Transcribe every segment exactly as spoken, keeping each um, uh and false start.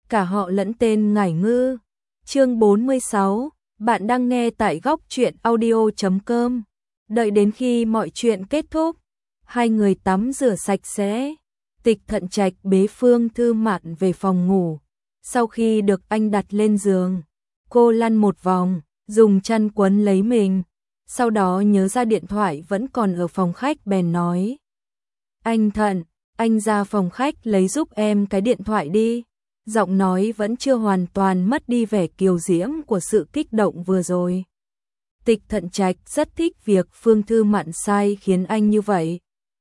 cả họ lẫn tên Ngải Ngư. Chương bốn mươi sáu, bạn đang nghe tại góc truyện audio chấm com. Đợi đến khi mọi chuyện kết thúc, hai người tắm rửa sạch sẽ, Tịch Thận Trạch bế Phương Thư Mạn về phòng ngủ. Sau khi được anh đặt lên giường, cô lăn một vòng, dùng chăn quấn lấy mình. Sau đó nhớ ra điện thoại vẫn còn ở phòng khách bèn nói: "Anh Thận, anh ra phòng khách lấy giúp em cái điện thoại đi." Giọng nói vẫn chưa hoàn toàn mất đi vẻ kiều diễm của sự kích động vừa rồi. Tịch Thận Trạch rất thích việc Phương Thư Mạn sai khiến anh như vậy.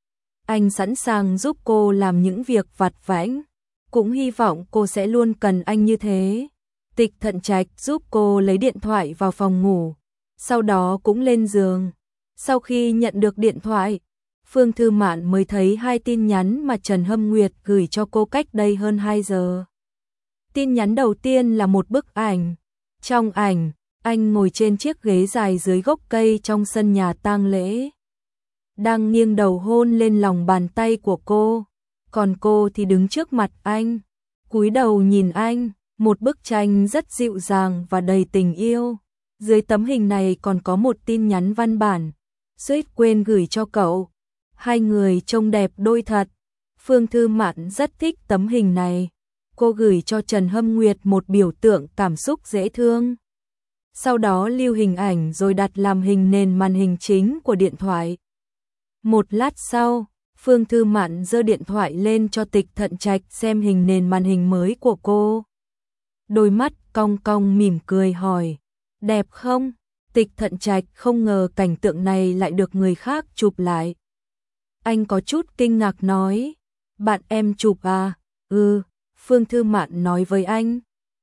Anh sẵn sàng giúp cô làm những việc vặt vãnh, cũng hy vọng cô sẽ luôn cần anh như thế. Tịch Thận Trạch giúp cô lấy điện thoại vào phòng ngủ, sau đó cũng lên giường. Sau khi nhận được điện thoại, Phương Thư Mạn mới thấy hai tin nhắn mà Trần Hâm Nguyệt gửi cho cô cách đây hơn hai giờ. Tin nhắn đầu tiên là một bức ảnh. Trong ảnh, anh ngồi trên chiếc ghế dài dưới gốc cây trong sân nhà tang lễ, đang nghiêng đầu hôn lên lòng bàn tay của cô, còn cô thì đứng trước mặt anh, cúi đầu nhìn anh, một bức tranh rất dịu dàng và đầy tình yêu. Dưới tấm hình này còn có một tin nhắn văn bản: "Suýt quên gửi cho cậu, hai người trông đẹp đôi thật." Phương Thư Mạn rất thích tấm hình này. Cô gửi cho Trần Hâm Nguyệt một biểu tượng cảm xúc dễ thương. Sau đó lưu hình ảnh rồi đặt làm hình nền màn hình chính của điện thoại. Một lát sau, Phương Thư Mạn giơ điện thoại lên cho Tịch Thận Trạch xem hình nền màn hình mới của cô. Đôi mắt cong cong mỉm cười hỏi: "Đẹp không?" Tịch Thận Trạch không ngờ cảnh tượng này lại được người khác chụp lại. Anh có chút kinh ngạc nói: "Bạn em chụp à?" "Ừ." Phương Thư Mạn nói với anh.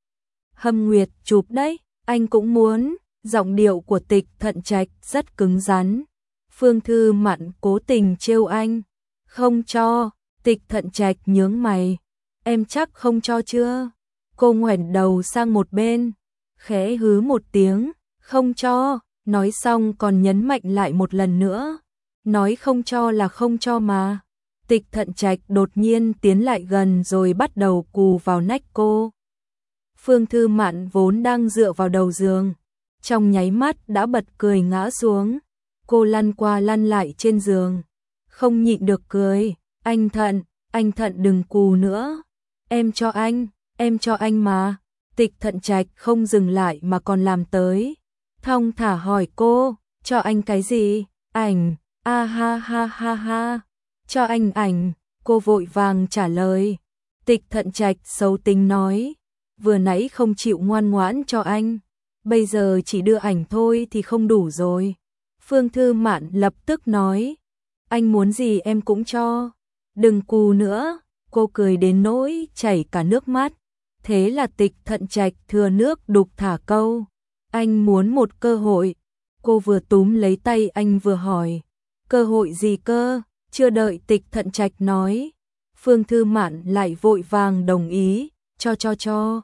"Hâm Nguyệt chụp đấy, anh cũng muốn." Giọng điệu của Tịch Thận Trạch rất cứng rắn. Phương Thư Mạn cố tình trêu anh: "Không cho." Tịch Thận Trạch nhướng mày: "Em chắc không cho chưa?" Cô ngoảnh đầu sang một bên, khẽ hứ một tiếng: "Không cho." Nói xong còn nhấn mạnh lại một lần nữa: "Nói không cho là không cho mà." Tịch Thận Trạch đột nhiên tiến lại gần rồi bắt đầu cù vào nách cô. Phương Thư Mạn vốn đang dựa vào đầu giường, trong nháy mắt đã bật cười ngã xuống. Cô lăn qua lăn lại trên giường, không nhịn được cười: "Anh Thận, anh Thận đừng cù nữa. Em cho anh, em cho anh mà." Tịch Thận Trạch không dừng lại mà còn làm tới, thong thả hỏi cô: "Cho anh cái gì?" "Ảnh." "A ha ha ha ha." "Cho anh ảnh." Cô vội vàng trả lời. Tịch Thận Trạch xấu tính nói: "Vừa nãy không chịu ngoan ngoãn cho anh, bây giờ chỉ đưa ảnh thôi thì không đủ rồi." Phương Thư Mạn lập tức nói: "Anh muốn gì em cũng cho. Đừng cù nữa." Cô cười đến nỗi chảy cả nước mắt. Thế là Tịch Thận Trạch thừa nước đục thả câu: "Anh muốn một cơ hội." Cô vừa túm lấy tay anh vừa hỏi: "Cơ hội gì cơ?" Chưa đợi Tịch Thận Trạch nói, Phương Thư Mạn lại vội vàng đồng ý: "Cho cho cho.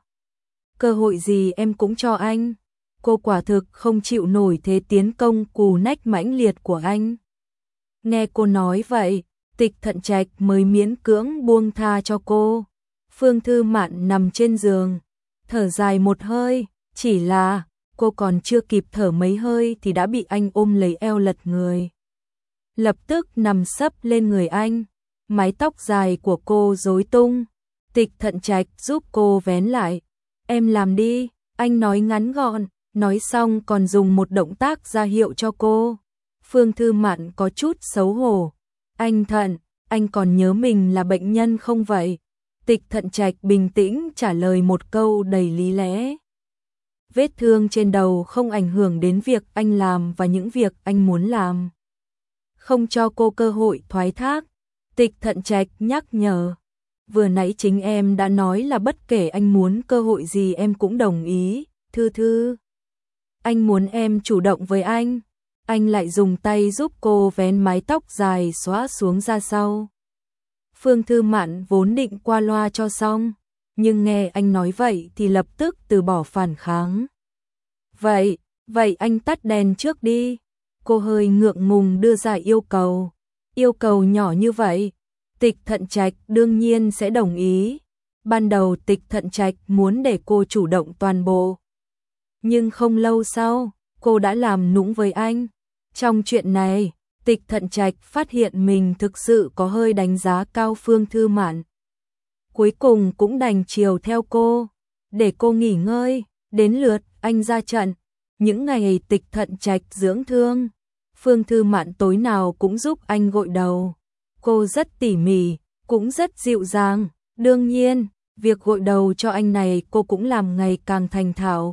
Cơ hội gì em cũng cho anh." Cô quả thực không chịu nổi thế tiến công cù nách mãnh liệt của anh. Nghe cô nói vậy, Tịch Thận Trạch mới miễn cưỡng buông tha cho cô. Phương Thư Mạn nằm trên giường, thở dài một hơi, chỉ là cô còn chưa kịp thở mấy hơi thì đã bị anh ôm lấy eo lật người. Lập tức nằm sấp lên người anh, mái tóc dài của cô rối tung. Tịch Thận Trạch giúp cô vén lại: "Em làm đi." Anh nói ngắn gọn, nói xong còn dùng một động tác ra hiệu cho cô. Phương Thư Mạn có chút xấu hổ: "Anh Thận, anh còn nhớ mình là bệnh nhân không vậy?" Tịch Thận Trạch bình tĩnh trả lời một câu đầy lý lẽ: "Vết thương trên đầu không ảnh hưởng đến việc anh làm và những việc anh muốn làm." Không cho cô cơ hội thoái thác, Tịch Thận Trạch nhắc nhở: "Vừa nãy chính em đã nói là bất kể anh muốn cơ hội gì em cũng đồng ý, Thư Thư. Anh muốn em chủ động với anh." Anh lại dùng tay giúp cô vén mái tóc dài xõa xuống ra sau. Phương Thư Mạn vốn định qua loa cho xong, nhưng nghe anh nói vậy thì lập tức từ bỏ phản kháng. Vậy, vậy anh tắt đèn trước đi." Cô hơi ngượng ngùng đưa ra yêu cầu. Yêu cầu nhỏ như vậy, Tịch Thận Trạch đương nhiên sẽ đồng ý. Ban đầu Tịch Thận Trạch muốn để cô chủ động toàn bộ. Nhưng không lâu sau, cô đã làm nũng với anh. Trong chuyện này, Tịch Thận Trạch phát hiện mình thực sự có hơi đánh giá cao Phương Thư Mạn. Cuối cùng cũng đành chiều theo cô, để cô nghỉ ngơi, đến lượt anh ra trận. Những ngày Tịch Thận Trạch dưỡng thương, Phương Thư Mạn tối nào cũng giúp anh gội đầu. Cô rất tỉ mỉ, cũng rất dịu dàng. Đương nhiên, việc gội đầu cho anh này cô cũng làm ngày càng thành thạo.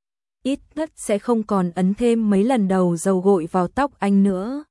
Ít nhất sẽ không còn ấn thêm mấy lần đầu dầu gội vào tóc anh nữa.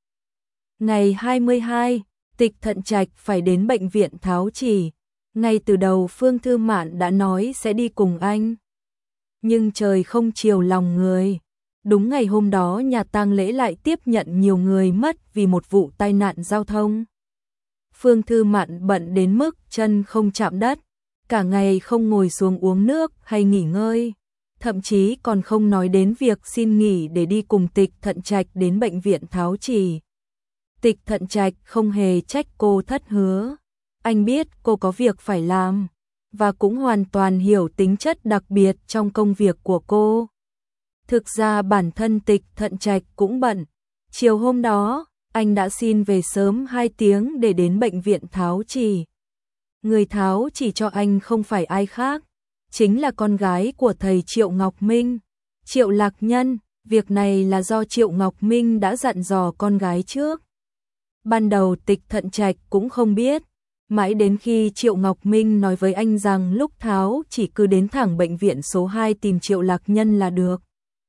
Ngày hai mươi hai, Tịch Thận Trạch phải đến bệnh viện Tháo Chỉ. Ngay từ đầu Phương Thư Mạn đã nói sẽ đi cùng anh. Nhưng trời không chiều lòng người. Đúng ngày hôm đó nhà tang lễ lại tiếp nhận nhiều người mất vì một vụ tai nạn giao thông. Phương Thư Mạn bận đến mức chân không chạm đất, cả ngày không ngồi xuống uống nước hay nghỉ ngơi, thậm chí còn không nói đến việc xin nghỉ để đi cùng Tịch Thận Trạch đến bệnh viện Tháo Chỉ. Tịch Thận Trạch không hề trách cô thất hứa, anh biết cô có việc phải làm, và cũng hoàn toàn hiểu tính chất đặc biệt trong công việc của cô. Thực ra bản thân Tịch Thận Trạch cũng bận, chiều hôm đó, anh đã xin về sớm hai tiếng để đến bệnh viện Tháo Chỉ. Người Tháo Chỉ cho anh không phải ai khác, chính là con gái của thầy Triệu Ngọc Minh, Triệu Lạc Nhân. Việc này là do Triệu Ngọc Minh đã dặn dò con gái trước. Ban đầu Tịch Thận Trạch cũng không biết, mãi đến khi Triệu Ngọc Minh nói với anh rằng lúc Tháo Chỉ cứ đến thẳng bệnh viện số hai tìm Triệu Lạc Nhân là được.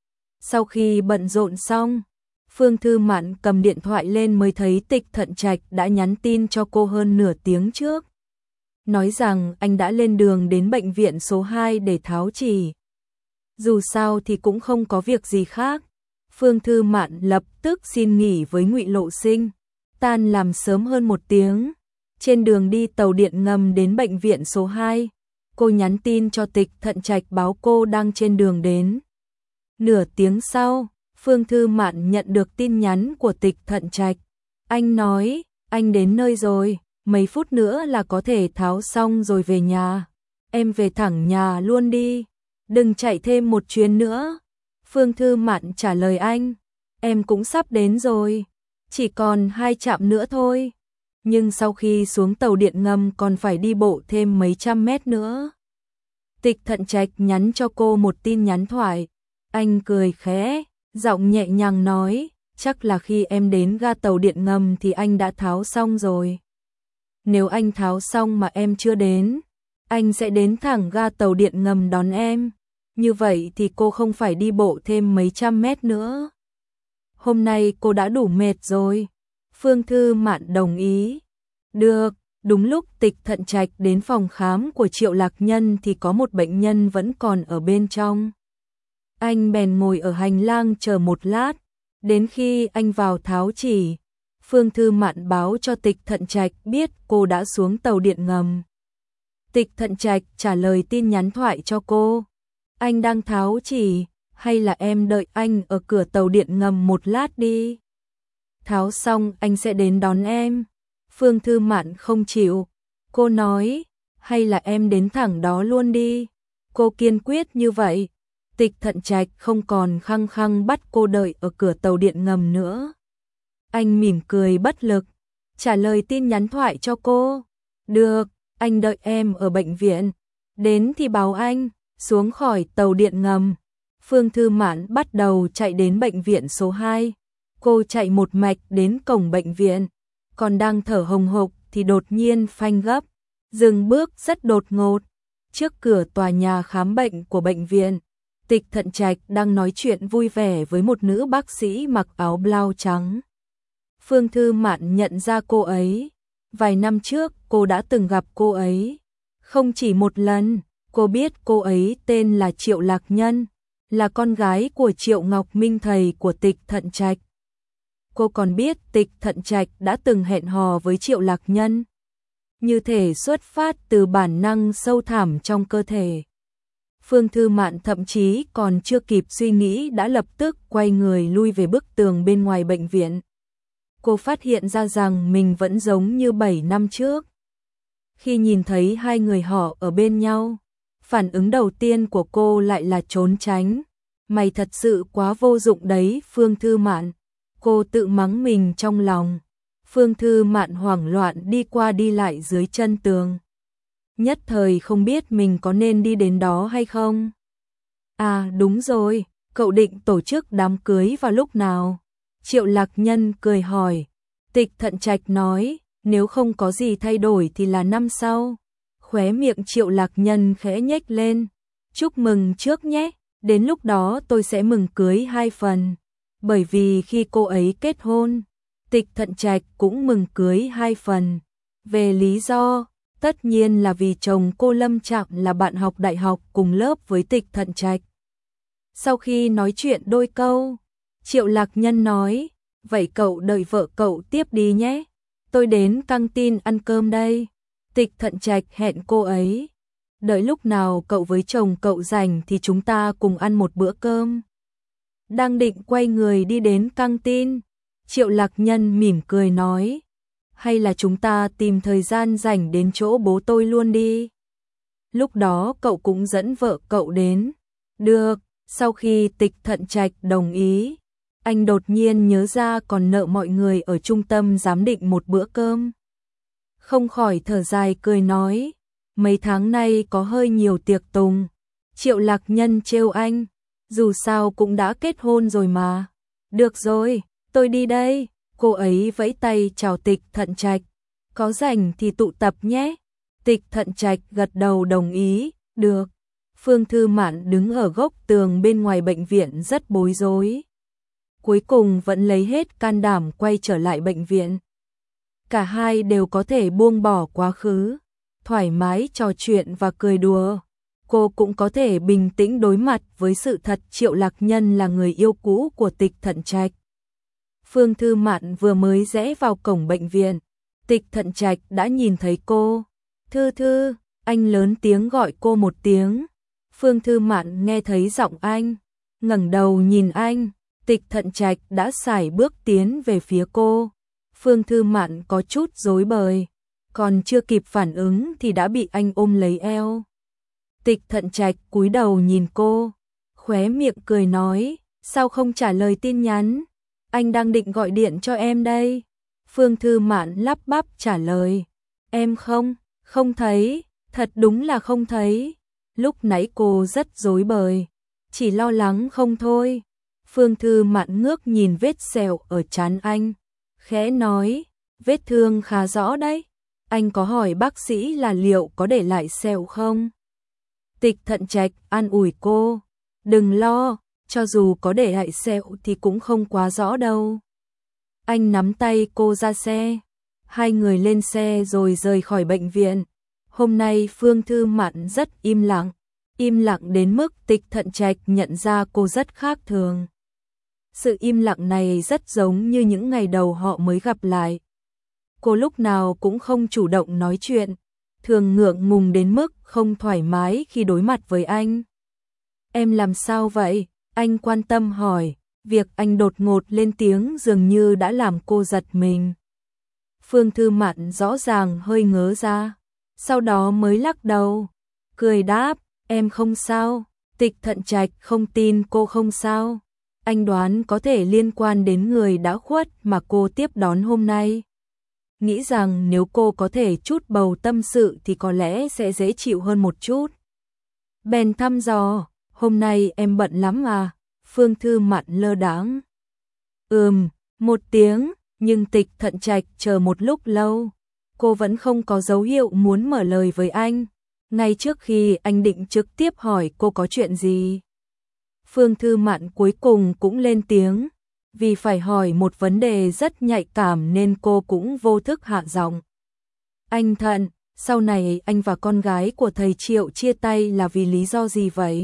Sau khi bận rộn xong, Phương Thư Mạn cầm điện thoại lên mới thấy Tịch Thận Trạch đã nhắn tin cho cô hơn nửa tiếng trước. Nói rằng anh đã lên đường đến bệnh viện số hai để Tháo Chỉ. Dù sao thì cũng không có việc gì khác. Phương Thư Mạn lập tức xin nghỉ với Ngụy Lộ Sinh, tan làm sớm hơn một tiếng. Trên đường đi tàu điện ngầm đến bệnh viện số hai, cô nhắn tin cho Tịch Thận Trạch báo cô đang trên đường đến. Nửa tiếng sau, Phương Thư Mạn nhận được tin nhắn của Tịch Thận Trạch. Anh nói, anh đến nơi rồi, mấy phút nữa là có thể tháo xong rồi về nhà. Em về thẳng nhà luôn đi, đừng chạy thêm một chuyến nữa. Phương Thư Mạn trả lời anh, em cũng sắp đến rồi, chỉ còn hai trạm nữa thôi. Nhưng sau khi xuống tàu điện ngầm còn phải đi bộ thêm mấy trăm mét nữa. Tịch Thận Trạch nhắn cho cô một tin nhắn thoại. Anh cười khẽ, giọng nhẹ nhàng nói, chắc là khi em đến ga tàu điện ngầm thì anh đã tháo xong rồi. Nếu anh tháo xong mà em chưa đến, anh sẽ đến thẳng ga tàu điện ngầm đón em. Như vậy thì cô không phải đi bộ thêm mấy trăm mét nữa. Hôm nay cô đã đủ mệt rồi. Phương Thư Mạn đồng ý. Được, đúng lúc Tịch Thận Trạch đến phòng khám của Triệu Lạc Nhân thì có một bệnh nhân vẫn còn ở bên trong. Anh bèn ngồi ở hành lang chờ một lát, đến khi anh vào Tháo Chỉ, Phương Thư Mạn báo cho Tịch Thận Trạch biết cô đã xuống tàu điện ngầm. Tịch Thận Trạch trả lời tin nhắn thoại cho cô. Anh đang Tháo Chỉ, hay là em đợi anh ở cửa tàu điện ngầm một lát đi? Tháo xong anh sẽ đến đón em. Phương Thư Mạn không chịu. Cô nói, hay là em đến thẳng đó luôn đi. Cô kiên quyết như vậy. Tịch Thận Trạch không còn khăng khăng bắt cô đợi ở cửa tàu điện ngầm nữa. Anh mỉm cười bất lực, trả lời tin nhắn thoại cho cô. Được, anh đợi em ở bệnh viện. Đến thì báo anh. Xuống khỏi tàu điện ngầm, Phương Thư Mạn bắt đầu chạy đến bệnh viện số hai. Cô chạy một mạch đến cổng bệnh viện, còn đang thở hồng hộc thì đột nhiên phanh gấp, dừng bước rất đột ngột. Trước cửa tòa nhà khám bệnh của bệnh viện, Tịch Thận Trạch đang nói chuyện vui vẻ với một nữ bác sĩ mặc áo blau trắng. Phương Thư Mạn nhận ra cô ấy. Vài năm trước cô đã từng gặp cô ấy. Không chỉ một lần, cô biết cô ấy tên là Triệu Lạc Nhân, là con gái của Triệu Ngọc Minh thầy của Tịch Thận Trạch. Cô còn biết Tịch Thận Trạch đã từng hẹn hò với Triệu Lạc Nhân. Như thể xuất phát từ bản năng sâu thẳm trong cơ thể. Phương Thư Mạn thậm chí còn chưa kịp suy nghĩ đã lập tức quay người lui về bức tường bên ngoài bệnh viện. Cô phát hiện ra rằng mình vẫn giống như bảy năm trước. Khi nhìn thấy hai người họ ở bên nhau, phản ứng đầu tiên của cô lại là trốn tránh. Mày thật sự quá vô dụng đấy, Phương Thư Mạn. Cô tự mắng mình trong lòng. Phương Thư Mạn hoảng loạn đi qua đi lại dưới chân tường. Nhất thời không biết mình có nên đi đến đó hay không. À đúng rồi, cậu định tổ chức đám cưới vào lúc nào? Triệu Lạc Nhân cười hỏi. Tịch Thận Trạch nói, nếu không có gì thay đổi thì là năm sau. Khóe miệng Triệu Lạc Nhân khẽ nhếch lên. Chúc mừng trước nhé, đến lúc đó tôi sẽ mừng cưới hai phần. Bởi vì khi cô ấy kết hôn, Tịch Thận Trạch cũng mừng cưới hai phần. Về lý do, tất nhiên là vì chồng cô Lâm Trạm là bạn học đại học cùng lớp với Tịch Thận Trạch. Sau khi nói chuyện đôi câu, Triệu Lạc Nhân nói, vậy cậu đợi vợ cậu tiếp đi nhé. Tôi đến căng tin ăn cơm đây. Tịch Thận Trạch hẹn cô ấy. Đợi lúc nào cậu với chồng cậu rảnh thì chúng ta cùng ăn một bữa cơm. Đang định quay người đi đến căng tin, Triệu Lạc Nhân mỉm cười nói, hay là chúng ta tìm thời gian rảnh đến chỗ bố tôi luôn đi. Lúc đó cậu cũng dẫn vợ cậu đến. Được, sau khi Tịch Thận Trạch đồng ý, anh đột nhiên nhớ ra còn nợ mọi người ở trung tâm giám định một bữa cơm. Không khỏi thở dài cười nói, mấy tháng nay có hơi nhiều tiệc tùng. Triệu Lạc Nhân trêu anh, dù sao cũng đã kết hôn rồi mà. Được rồi, tôi đi đây. Cô ấy vẫy tay chào Tịch Thận Trạch. Có rảnh thì tụ tập nhé. Tịch Thận Trạch gật đầu đồng ý, được. Phương Thư Mạn đứng ở góc tường bên ngoài bệnh viện rất bối rối. Cuối cùng vẫn lấy hết can đảm quay trở lại bệnh viện. Cả hai đều có thể buông bỏ quá khứ, thoải mái trò chuyện và cười đùa. Cô cũng có thể bình tĩnh đối mặt với sự thật Triệu Lạc Nhân là người yêu cũ của Tịch Thận Trạch. Phương Thư Mạn vừa mới rẽ vào cổng bệnh viện, Tịch Thận Trạch đã nhìn thấy cô. Thư Thư, anh lớn tiếng gọi cô một tiếng. Phương Thư Mạn nghe thấy giọng anh, ngẩng đầu nhìn anh. Tịch Thận Trạch đã sải bước tiến về phía cô. Phương Thư Mạn có chút rối bời, còn chưa kịp phản ứng thì đã bị anh ôm lấy eo. Tịch Thận Trạch cúi đầu nhìn cô, khóe miệng cười nói, sao không trả lời tin nhắn? Anh đang định gọi điện cho em đây. Phương Thư Mạn lắp bắp trả lời, em không, không thấy, thật đúng là không thấy. Lúc nãy cô rất rối bời, chỉ lo lắng không thôi. Phương Thư Mạn ngước nhìn vết sẹo ở trán anh, khẽ nói, vết thương khá rõ đấy. Anh có hỏi bác sĩ là liệu có để lại sẹo không? Tịch Thận Trạch an ủi cô, đừng lo, cho dù có để lại sẹo thì cũng không quá rõ đâu. Anh nắm tay cô ra xe, hai người lên xe rồi rời khỏi bệnh viện. Hôm nay Phương Thư Mạn rất im lặng, im lặng đến mức Tịch Thận Trạch nhận ra cô rất khác thường. Sự im lặng này rất giống như những ngày đầu họ mới gặp lại. Cô lúc nào cũng không chủ động nói chuyện, thường ngượng ngùng đến mức không thoải mái khi đối mặt với anh. Em làm sao vậy? Anh quan tâm hỏi, việc anh đột ngột lên tiếng dường như đã làm cô giật mình. Phương Thư Mạn rõ ràng hơi ngớ ra, sau đó mới lắc đầu, cười đáp, em không sao. Tịch Thận Trạch không tin cô không sao. Anh đoán có thể liên quan đến người đã khuất mà cô tiếp đón hôm nay. Nghĩ rằng nếu cô có thể chút bầu tâm sự thì có lẽ sẽ dễ chịu hơn một chút. Bèn thăm dò, hôm nay em bận lắm à? Phương Thư Mạn lơ đãng. Ừm, một tiếng, nhưng Tịch Thận Trạch chờ một lúc lâu. Cô vẫn không có dấu hiệu muốn mở lời với anh. Ngay trước khi anh định trực tiếp hỏi cô có chuyện gì, Phương Thư Mạn cuối cùng cũng lên tiếng. Vì phải hỏi một vấn đề rất nhạy cảm nên cô cũng vô thức hạ giọng. Anh Thận, sau này anh và con gái của thầy Triệu chia tay là vì lý do gì vậy?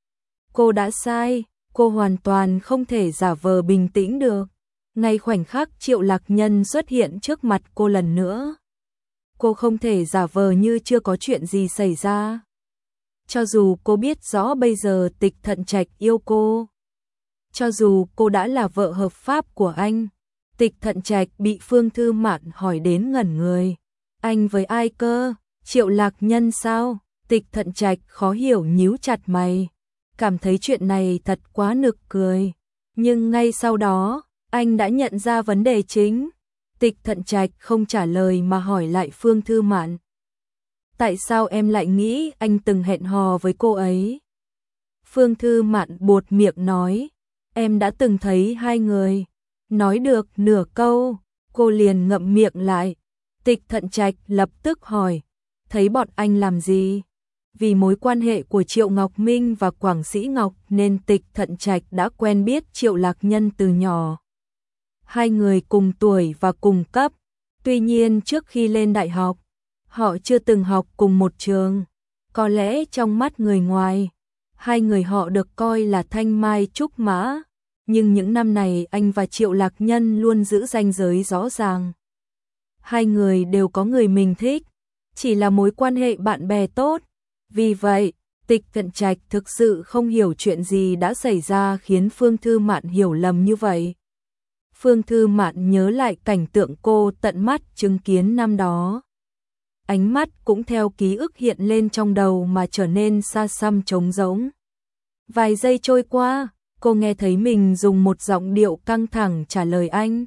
Cô đã sai, cô hoàn toàn không thể giả vờ bình tĩnh được. Ngay khoảnh khắc Triệu Lạc Nhân xuất hiện trước mặt cô lần nữa, cô không thể giả vờ như chưa có chuyện gì xảy ra. Cho dù cô biết rõ bây giờ Tịch Thận Trạch yêu cô, cho dù cô đã là vợ hợp pháp của anh, Tịch Thận Trạch bị Phương Thư Mạn hỏi đến ngẩn người. Anh với ai cơ? Triệu Lạc Nhân sao? Tịch Thận Trạch khó hiểu nhíu chặt mày, cảm thấy chuyện này thật quá nực cười. Nhưng ngay sau đó, anh đã nhận ra vấn đề chính. Tịch Thận Trạch không trả lời mà hỏi lại Phương Thư Mạn. Tại sao em lại nghĩ anh từng hẹn hò với cô ấy? Phương Thư Mạn buột miệng nói, em đã từng thấy hai người. Nói được nửa câu, cô liền ngậm miệng lại. Tịch Thận Trạch lập tức hỏi, thấy bọn anh làm gì? Vì mối quan hệ của Triệu Ngọc Minh và Quảng Sĩ Ngọc nên Tịch Thận Trạch đã quen biết Triệu Lạc Nhân từ nhỏ. Hai người cùng tuổi và cùng cấp, tuy nhiên trước khi lên đại học, họ chưa từng học cùng một trường. Có lẽ trong mắt người ngoài, hai người họ được coi là thanh mai trúc mã, nhưng những năm này anh và Triệu Lạc Nhân luôn giữ ranh giới rõ ràng. Hai người đều có người mình thích, chỉ là mối quan hệ bạn bè tốt. Vì vậy, Tịch Thận Trạch thực sự không hiểu chuyện gì đã xảy ra khiến Phương Thư Mạn hiểu lầm như vậy. Phương Thư Mạn nhớ lại cảnh tượng cô tận mắt chứng kiến năm đó. Ánh mắt cũng theo ký ức hiện lên trong đầu mà trở nên xa xăm trống rỗng. Vài giây trôi qua, cô nghe thấy mình dùng một giọng điệu căng thẳng trả lời anh.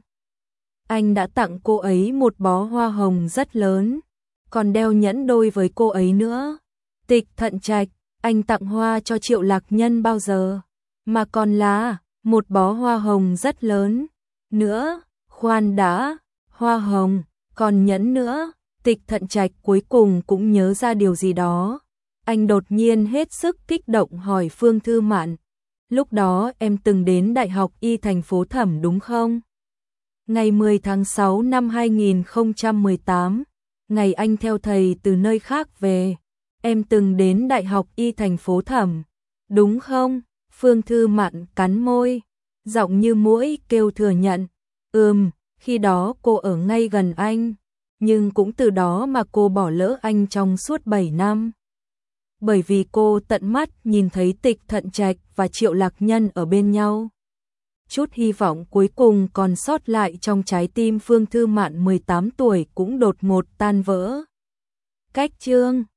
Anh đã tặng cô ấy một bó hoa hồng rất lớn, còn đeo nhẫn đôi với cô ấy nữa. Tịch Thận Trạch, anh tặng hoa cho Triệu Lạc Nhân bao giờ? Mà còn là một bó hoa hồng rất lớn. Nữa, khoan đã, hoa hồng, còn nhẫn nữa. Tịch Thận Trạch cuối cùng cũng nhớ ra điều gì đó. Anh đột nhiên hết sức kích động hỏi Phương Thư Mạn. Lúc đó em từng đến Đại học Y thành phố Thẩm đúng không? Ngày mười tháng sáu năm hai nghìn không trăm mười tám, ngày anh theo thầy từ nơi khác về, em từng đến Đại học Y thành phố Thẩm, đúng không? Phương Thư Mạn cắn môi, giọng như muỗi kêu thừa nhận. Ừm, khi đó cô ở ngay gần anh, nhưng cũng từ đó mà cô bỏ lỡ anh trong suốt bảy năm. Bởi vì cô tận mắt nhìn thấy Tịch Thận Trạch và Triệu Lạc Nhân ở bên nhau. Chút hy vọng cuối cùng còn sót lại trong trái tim Phương Thư Mạn mười tám tuổi cũng đột ngột tan vỡ. Cách chương